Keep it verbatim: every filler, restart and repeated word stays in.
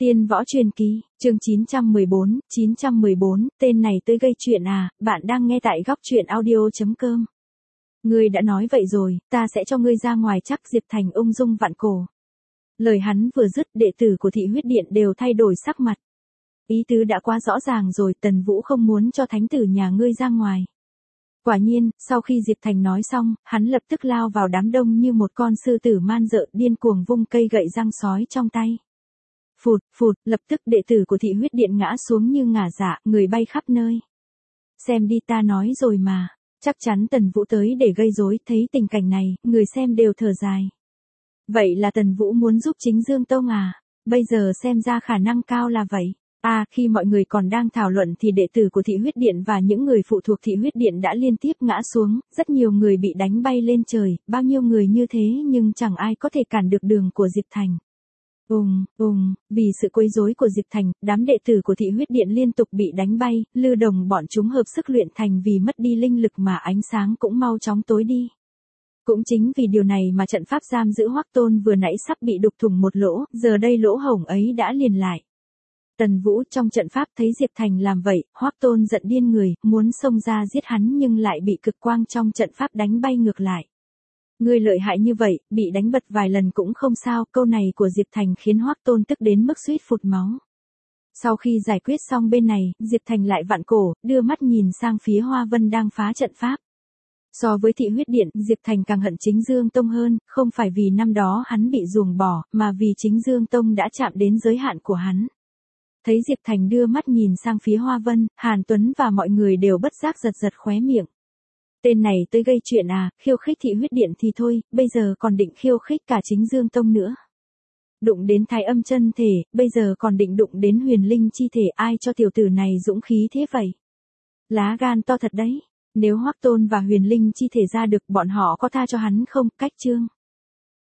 Tiên võ truyền kỳ, chương chín trăm mười bốn, chín trăm mười bốn, tên này tới gây chuyện à, bạn đang nghe tại góc truyện audio chấm com. Ngươi đã nói vậy rồi, ta sẽ cho ngươi ra ngoài chắc. Diệp Thành ung dung vặn cổ. Lời hắn vừa dứt, đệ tử của thị huyết điện đều thay đổi sắc mặt. Ý tứ đã quá rõ ràng rồi, Tần Vũ không muốn cho thánh tử nhà ngươi ra ngoài. Quả nhiên, sau khi Diệp Thành nói xong, hắn lập tức lao vào đám đông như một con sư tử man dợ, điên cuồng vung cây gậy răng sói trong tay. Phụt, phụt, lập tức đệ tử của thị huyết điện ngã xuống như ngả dạ, người bay khắp nơi. Xem đi, ta nói rồi mà, chắc chắn Tần Vũ tới để gây rối. Thấy tình cảnh này, người xem đều thở dài. Vậy là Tần Vũ muốn giúp Chính Dương Tông à? Bây giờ xem ra khả năng cao là vậy. À, khi mọi người còn đang thảo luận thì đệ tử của thị huyết điện và những người phụ thuộc thị huyết điện đã liên tiếp ngã xuống, rất nhiều người bị đánh bay lên trời, bao nhiêu người như thế nhưng chẳng ai có thể cản được đường của Diệp Thành. Ùng, ùng, vì sự quấy rối của Diệp Thành, đám đệ tử của thị huyết điện liên tục bị đánh bay, lư đồng bọn chúng hợp sức luyện thành vì mất đi linh lực mà ánh sáng cũng mau chóng tối đi. Cũng chính vì điều này mà trận pháp giam giữ Hoắc Tôn vừa nãy sắp bị đục thủng một lỗ, giờ đây lỗ hổng ấy đã liền lại. Tần Vũ trong trận pháp thấy Diệp Thành làm vậy, Hoắc Tôn giận điên người, muốn xông ra giết hắn nhưng lại bị cực quang trong trận pháp đánh bay ngược lại. Ngươi lợi hại như vậy, bị đánh bật vài lần cũng không sao. Câu này của Diệp Thành khiến Hoắc Tôn tức đến mức suýt phụt máu. Sau khi giải quyết xong bên này, Diệp Thành lại vặn cổ, đưa mắt nhìn sang phía Hoa Vân đang phá trận pháp. So với thị huyết điện, Diệp Thành càng hận Chính Dương Tông hơn, không phải vì năm đó hắn bị ruồng bỏ, mà vì Chính Dương Tông đã chạm đến giới hạn của hắn. Thấy Diệp Thành đưa mắt nhìn sang phía Hoa Vân, Hàn Tuấn và mọi người đều bất giác giật giật khóe miệng. Tên này tới gây chuyện à, khiêu khích thị huyết điện thì thôi, bây giờ còn định khiêu khích cả Chính Dương Tông nữa. Đụng đến Thái Âm chân thể, bây giờ còn định đụng đến Huyền Linh chi thể, ai cho tiểu tử này dũng khí thế vậy? Lá gan to thật đấy, nếu Hoắc Tôn và Huyền Linh chi thể ra được, bọn họ có tha cho hắn không? Cách chương.